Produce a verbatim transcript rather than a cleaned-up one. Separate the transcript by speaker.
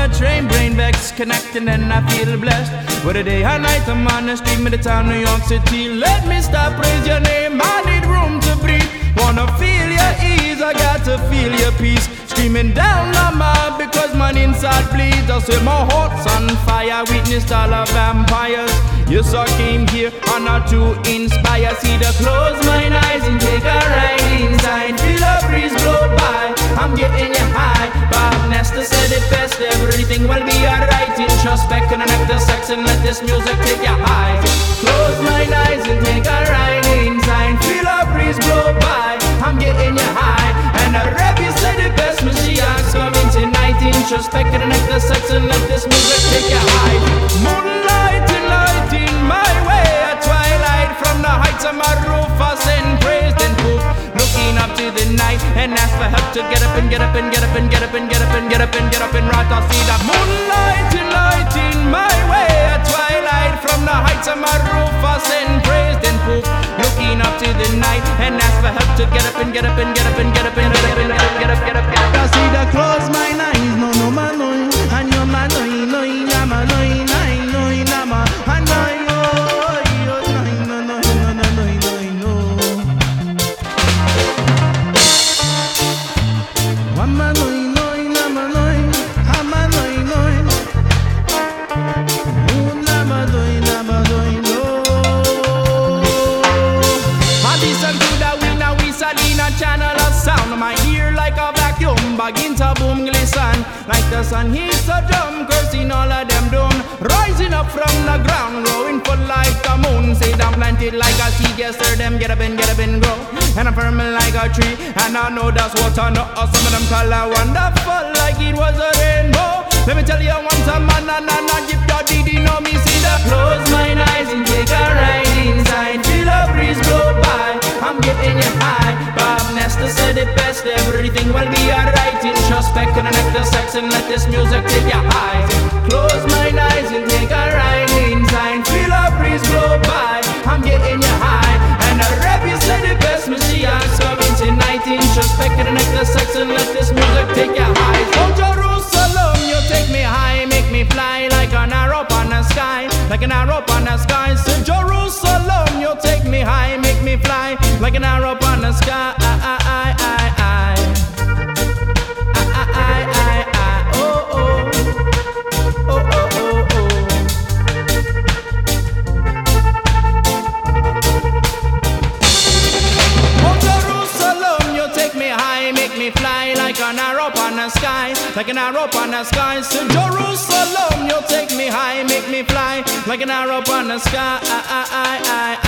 Speaker 1: a train, brain vex, connecting and I feel blessed. Whether day or night, I'm on the street, me the town, New York City. Let me stop, praise your name, I need room to breathe. Wanna feel your ease, I got to feel your peace. Screaming down the mob because man inside bleeds. I say my heart's on fire, witnessed all of vampires. Yes, I came here on not to inspire. See the close my eyes and take a ride inside. Feel a breeze blow by, I'm getting you high. Bob Nestor said it best, everything will be alright. Introspect and connect the sex and let this music take you high. Close my eyes and take a ride inside. Feel a breeze blow by, I'm getting you high. And the rebel said it best, Mashiach's coming tonight. Introspect and connect the sex and let this music take you high. Moonlight and light in my way, a twilight from the heights of my roof. I send praise then poof, looking up to the night and ask for help to get up and get up and get up and get up and get up and get up and get up and right. I see that moonlight and light in my way, a twilight from the heights of my roof. I send praise then poof, looking up to the night and ask for help to get up and get up and get up and get up and get up and get up get up get up get up.
Speaker 2: I see the close my eyes, no no man no, and your man no no nama no nine no nama and no yo no no no no no no no. One man no no nama no, a man no no, one nama no nama no no.
Speaker 1: I listen to the wind and we Salina channel of sound. My ear like a vacuum, begin to boom glisten. Like the sun heats a drum, cursing all of them doom. Rising up from the ground, growing full like the moon. Say I'm planted like a seed, yes sir, them get up and get up and grow. And I'm firm like a tree, and I know that's what I know. Some of them color wonderful like it was a rainbow. Let me tell you once a man and I not give your diddy know me. See the close my eyes and take a ride inside. Feel a breeze blow by, I'm getting you high. Bob Nestor said it best, everything will be alright. Introspect and connect the sex and let this music take you high. Close my eyes and take a ride inside. Feel a breeze blow by, I'm getting you high. And the rebel said it best, Mashiach's coming tonight. Introspect and connect the sex and let this music take you high. Oh Jerusalem, you take me high, make me fly like an arrow on the sky, like an arrow on the sky. So Jerusalem, you take me high, make me fly like an arrow on the sky. I, I, I, I, I. I, I, I, I. Oh, oh. Oh, oh, oh, oh. Oh, Jerusalem, you take me high, make me fly like an arrow on the sky, like an arrow on the sky. So Jerusalem, you take me high, make me fly like an arrow on the sky. I, I, I, I,